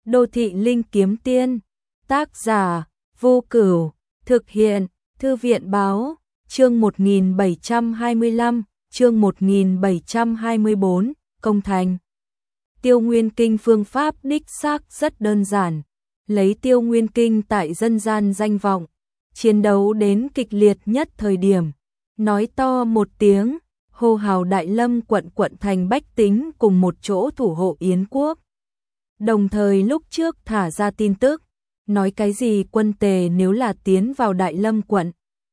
Đô thị linh kiếm tiên, tác giả, Vô Cửu, thực hiện, Thư viện báo, chương 1725, chương 1724, công thành. Tiêu Nguyên Kinh phương pháp đích xác rất đơn giản, lấy Tiêu Nguyên Kinh tại dân gian danh vọng, chiến đấu đến kịch liệt nhất thời điểm, nói to một tiếng, hô hào Đại Lâm quận thành bách tính cùng một chỗ thủ hộ Yến quốc. Đồng thời lúc trước thả ra tin tức, nói cái gì quân Tề nếu là tiến vào Đại Lâm quận,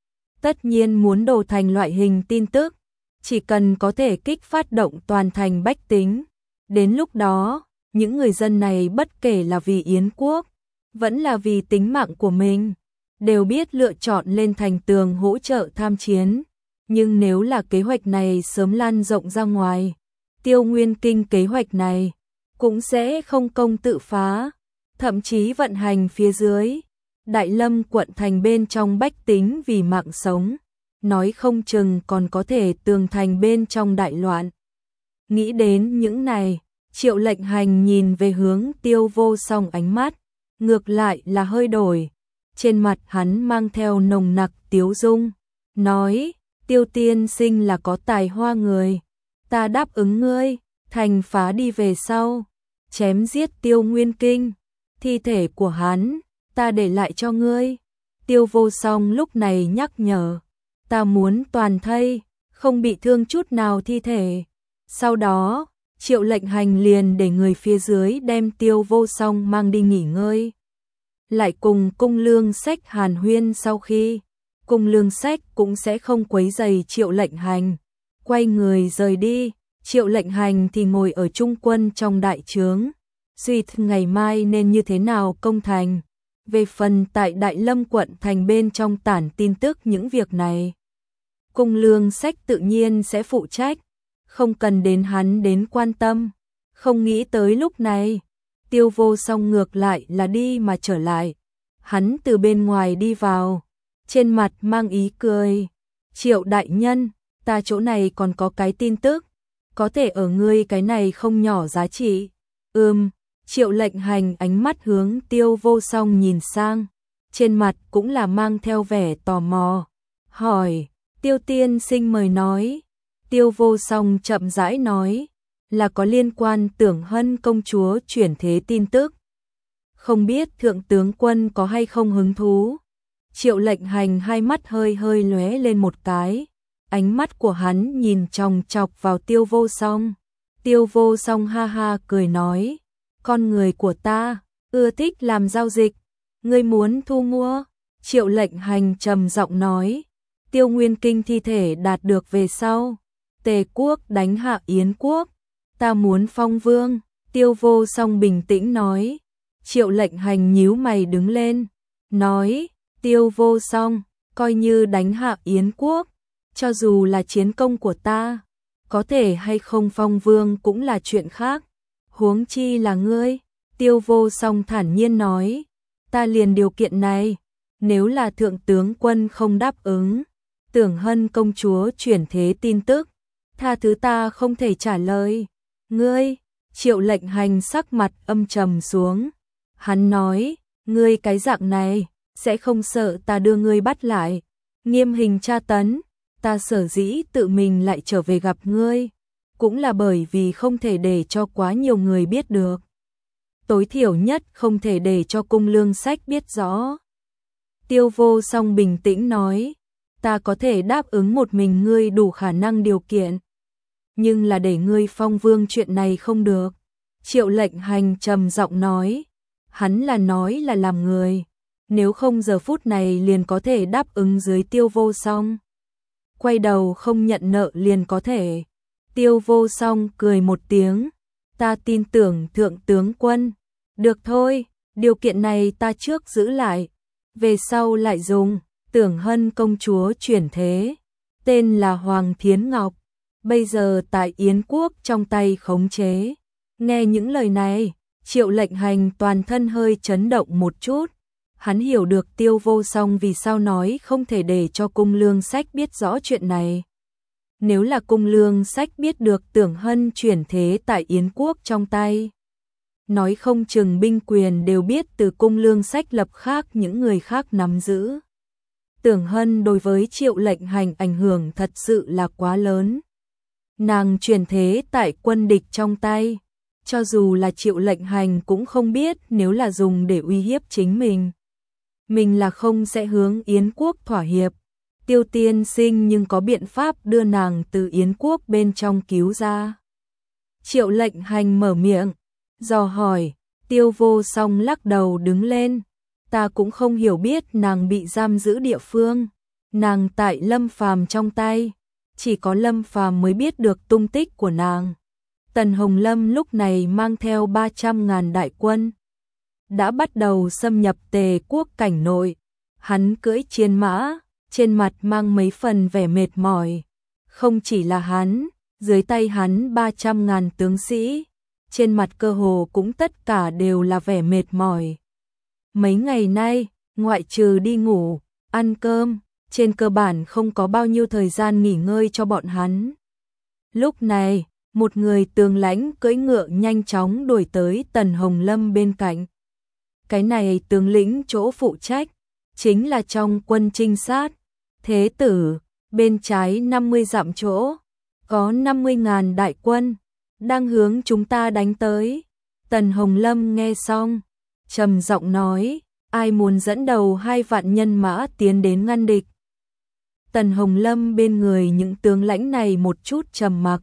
tất nhiên muốn đổ thành loại hình tin tức, chỉ cần có thể kích phát động toàn thành bách tính. Đến lúc đó, những người dân này bất kể là vì Yến quốc, vẫn là vì tính mạng của mình, đều biết lựa chọn lên thành tường hỗ trợ tham chiến. Nhưng nếu là kế hoạch này sớm lan rộng ra ngoài, Tiêu Nguyên Kinh kế hoạch này cũng sẽ không công tự phá, thậm chí vận hành phía dưới. Đại Lâm quận thành bên trong bách tính vì mạng sống, nói không chừng còn có thể tường thành bên trong đại loạn. Nghĩ đến những này, Triệu Lệnh Hành nhìn về hướng Tiêu Vô Song, ánh mắt ngược lại là hơi đổi. Trên mặt hắn mang theo nồng nặc tiếu dung, nói: Tiêu tiên sinh là có tài hoa người, ta đáp ứng ngươi, thành phá đi về sau, chém giết Tiêu Nguyên Kinh, thi thể của hắn ta để lại cho ngươi. Tiêu Vô Song lúc này nhắc nhở: ta muốn toàn thây, không bị thương chút nào thi thể. Sau đó, Triệu Lệnh Hành liền để người phía dưới đem Tiêu Vô Song mang đi nghỉ ngơi. Lại cùng Cung Lương Sách hàn huyên, sau khi Cung Lương Sách cũng sẽ không quấy rầy Triệu Lệnh Hành, quay người rời đi. Triệu Lệnh Hành thì ngồi ở trung quân trong đại trướng, suy ngày mai nên như thế nào công thành. Về phần tại Đại Lâm quận thành bên trong tản tin tức những việc này, Cung Lương Sách tự nhiên sẽ phụ trách, không cần đến hắn đến quan tâm. Không nghĩ tới lúc này, Tiêu Vô Song ngược lại là đi mà trở lại. Hắn từ bên ngoài đi vào, trên mặt mang ý cười. Triệu đại nhân, ta chỗ này còn có cái tin tức, có thể ở ngươi cái này không nhỏ giá trị. Triệu Lệnh Hành ánh mắt hướng Tiêu Vô Song nhìn sang, trên mặt cũng là mang theo vẻ tò mò, hỏi: Tiêu tiên sinh mời nói. Tiêu Vô Song chậm rãi nói: là có liên quan Tưởng Hân công chúa chuyển thế tin tức, không biết thượng tướng quân có hay không hứng thú. Triệu Lệnh Hành hai mắt hơi lóe lên một cái, ánh mắt của hắn nhìn chòng chọc vào Tiêu Vô Song. Tiêu Vô Song ha ha cười nói: con người của ta ưa thích làm giao dịch, ngươi muốn thu mua? Triệu Lệnh Hành trầm giọng nói: Tiêu Nguyên Kinh thi thể đạt được về sau, Tề quốc đánh hạ Yến quốc, ta muốn phong vương. Tiêu Vô Song bình tĩnh nói. Triệu Lệnh Hành nhíu mày đứng lên, nói: Tiêu Vô Song, coi như đánh hạ Yến quốc, cho dù là chiến công của ta, có thể hay không phong vương cũng là chuyện khác, huống chi là ngươi. Tiêu Vô Song thản nhiên nói: ta liền điều kiện này, nếu là thượng tướng quân không đáp ứng, Tưởng Hân công chúa chuyển thế tin tức, tha thứ ta không thể trả lời. Ngươi? Triệu Lệnh Hành sắc mặt âm trầm xuống. Hắn nói: ngươi cái dạng này, sẽ không sợ ta đưa ngươi bắt lại, nghiêm hình tra tấn? Ta sở dĩ tự mình lại trở về gặp ngươi, cũng là bởi vì không thể để cho quá nhiều người biết được. Tối thiểu nhất không thể để cho Cung Lương Sách biết rõ. Tiêu Vô Song bình tĩnh nói: ta có thể đáp ứng một mình ngươi đủ khả năng điều kiện, nhưng là để ngươi phong vương chuyện này không được. Triệu Lệnh Hành trầm giọng nói. Hắn là nói là làm người, nếu không giờ phút này liền có thể đáp ứng dưới Tiêu Vô Song, quay đầu không nhận nợ liền có thể. Tiêu Vô Song cười một tiếng: ta tin tưởng thượng tướng quân. Được thôi, điều kiện này ta trước giữ lại, về sau lại dùng. Tưởng Hân công chúa chuyển thế, tên là Hoàng Thiến Ngọc, bây giờ tại Yến quốc trong tay khống chế. Nghe những lời này, Triệu Lệnh Hành toàn thân hơi chấn động một chút. Hắn hiểu được Tiêu Vô Song vì sao nói không thể để cho Cung Lương Sách biết rõ chuyện này. Nếu là Cung Lương Sách biết được Tưởng Hân chuyển thế tại Yến quốc trong tay, nói không chừng binh quyền đều biết từ cung lương sách lập khác những người khác nắm giữ. Tưởng Hân đối với Triệu Lệnh Hành ảnh hưởng thật sự là quá lớn. Nàng truyền thế tại quân địch trong tay, cho dù là Triệu Lệnh Hành cũng không biết nếu là dùng để uy hiếp chính mình là không sẽ hướng Yến quốc thỏa hiệp. Tiêu tiên sinh nhưng có biện pháp đưa nàng từ Yến quốc bên trong cứu ra. Triệu Lệnh Hành mở miệng, dò hỏi. Tiêu Vô Song lắc đầu đứng lên. Ta cũng không hiểu biết nàng bị giam giữ địa phương. Nàng tại Lâm Phàm trong tay, chỉ có Lâm Phàm mới biết được tung tích của nàng. Tần Hồng Lâm lúc này mang theo 300.000 đại quân, đã bắt đầu xâm nhập Tề quốc cảnh nội. Hắn cưỡi chiến mã, trên mặt mang mấy phần vẻ mệt mỏi. Không chỉ là hắn, dưới tay hắn 300.000 tướng sĩ, trên mặt cơ hồ cũng tất cả đều là vẻ mệt mỏi. Mấy ngày nay, ngoại trừ đi ngủ, ăn cơm, trên cơ bản không có bao nhiêu thời gian nghỉ ngơi cho bọn hắn. Lúc này, một người tướng lãnh cưỡi ngựa nhanh chóng đuổi tới Tần Hồng Lâm bên cạnh. Cái này tướng lĩnh chỗ phụ trách, chính là trong quân trinh sát. Thế tử, bên trái 50 dặm chỗ, có 50.000 đại quân, đang hướng chúng ta đánh tới. Tần Hồng Lâm nghe xong, trầm giọng nói, ai muốn dẫn đầu 2 vạn nhân mã tiến đến ngăn địch. Tần Hồng Lâm bên người những tướng lãnh này một chút trầm mặc.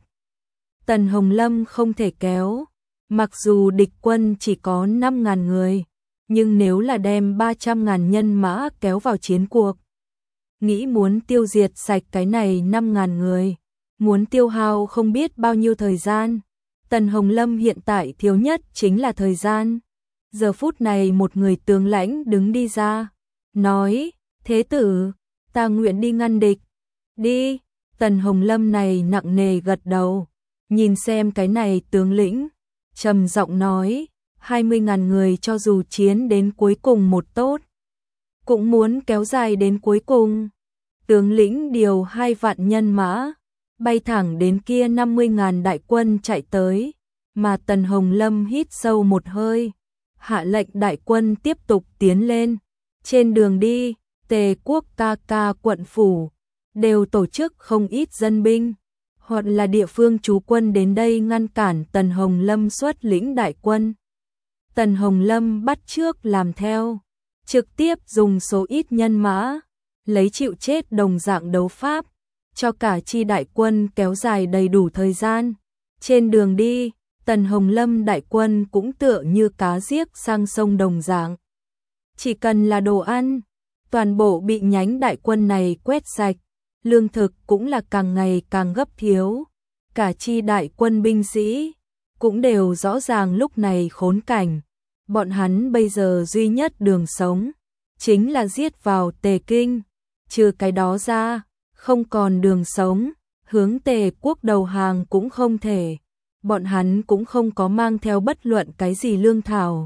Tần Hồng Lâm không thể kéo, mặc dù địch quân chỉ có 5.000 người, nhưng nếu là đem 300.000 nhân mã kéo vào chiến cuộc, nghĩ muốn tiêu diệt sạch cái này 5.000 người, muốn tiêu hao không biết bao nhiêu thời gian. Tần Hồng Lâm hiện tại thiếu nhất chính là thời gian. Giờ phút này một người tướng lãnh đứng đi ra, nói, thế tử, ta nguyện đi ngăn địch. Đi. Tần Hồng Lâm này nặng nề gật đầu, nhìn xem cái này tướng lĩnh, trầm giọng nói, 20.000 người cho dù chiến đến cuối cùng một tốt, cũng muốn kéo dài đến cuối cùng. Tướng lĩnh điều 2 vạn nhân mã, bay thẳng đến kia 50.000 đại quân chạy tới, mà Tần Hồng Lâm hít sâu một hơi, hạ lệnh đại quân tiếp tục tiến lên. Trên đường đi, Tề quốc ca quận phủ đều tổ chức không ít dân binh, hoặc là địa phương trú quân đến đây ngăn cản Tần Hồng Lâm xuất lĩnh đại quân. Tần Hồng Lâm bắt chước làm theo, trực tiếp dùng số ít nhân mã, lấy chịu chết đồng dạng đấu pháp, cho cả chi đại quân kéo dài đầy đủ thời gian. Trên đường đi, Tần Hồng Lâm đại quân cũng tựa như cá giết sang sông đồng dạng. Chỉ cần là đồ ăn, toàn bộ bị nhánh đại quân này quét sạch, lương thực cũng là càng ngày càng gấp thiếu. Cả chi đại quân binh sĩ cũng đều rõ ràng lúc này khốn cảnh. Bọn hắn bây giờ duy nhất đường sống chính là giết vào Tề Kinh. Trừ cái đó ra, không còn đường sống, hướng Tề quốc đầu hàng cũng không thể. Bọn hắn cũng không có mang theo bất luận cái gì lương thảo.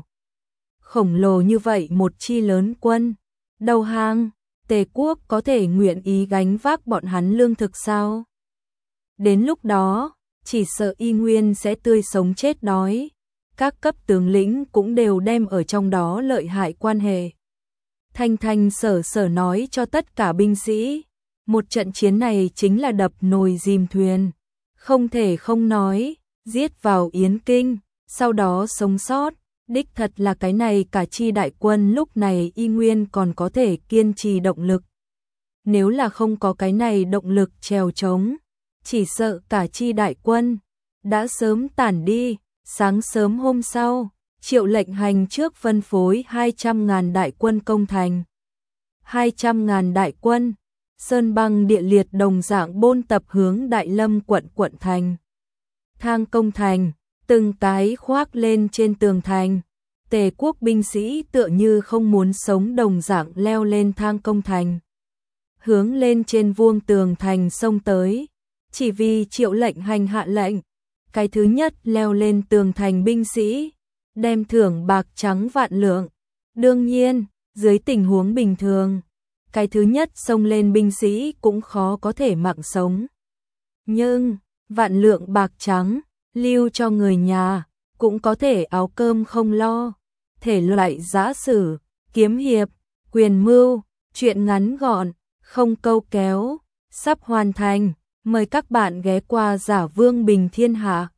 Khổng lồ như vậy một chi lớn quân đầu hàng, Tề quốc có thể nguyện ý gánh vác bọn hắn lương thực sao? Đến lúc đó, chỉ sợ y nguyên sẽ tươi sống chết đói. Các cấp tướng lĩnh cũng đều đem ở trong đó lợi hại quan hệ. Thanh thanh sở sở nói cho tất cả binh sĩ, một trận chiến này chính là đập nồi dìm thuyền. Không thể không nói, giết vào Yến Kinh, sau đó sống sót. Đích thật là cái này cả chi đại quân lúc này y nguyên còn có thể kiên trì động lực. Nếu là không có cái này động lực trèo trống, chỉ sợ cả chi đại quân đã sớm tản đi. Sáng sớm hôm sau, Triệu Lệnh Hành trước phân phối 200.000 đại quân công thành. 200.000 đại quân, sơn băng địa liệt đồng dạng bôn tập hướng Đại Lâm quận thành. Thang công thành, từng cái khoác lên trên tường thành. Tề quốc binh sĩ tựa như không muốn sống đồng dạng leo lên thang công thành, hướng lên trên vuông tường thành xông tới. Chỉ vì Triệu Lệnh Hành hạ lệnh, cái thứ nhất leo lên tường thành binh sĩ, đem thưởng bạc trắng vạn lượng. Đương nhiên, dưới tình huống bình thường, cái thứ nhất xông lên binh sĩ cũng khó có thể mạng sống. Nhưng, vạn lượng bạc trắng, lưu cho người nhà, cũng có thể áo cơm không lo. Thể loại giã sử, kiếm hiệp, quyền mưu, truyện ngắn gọn, không câu kéo, sắp hoàn thành. Mời các bạn ghé qua Giả Vương Bình Thiên Hạ.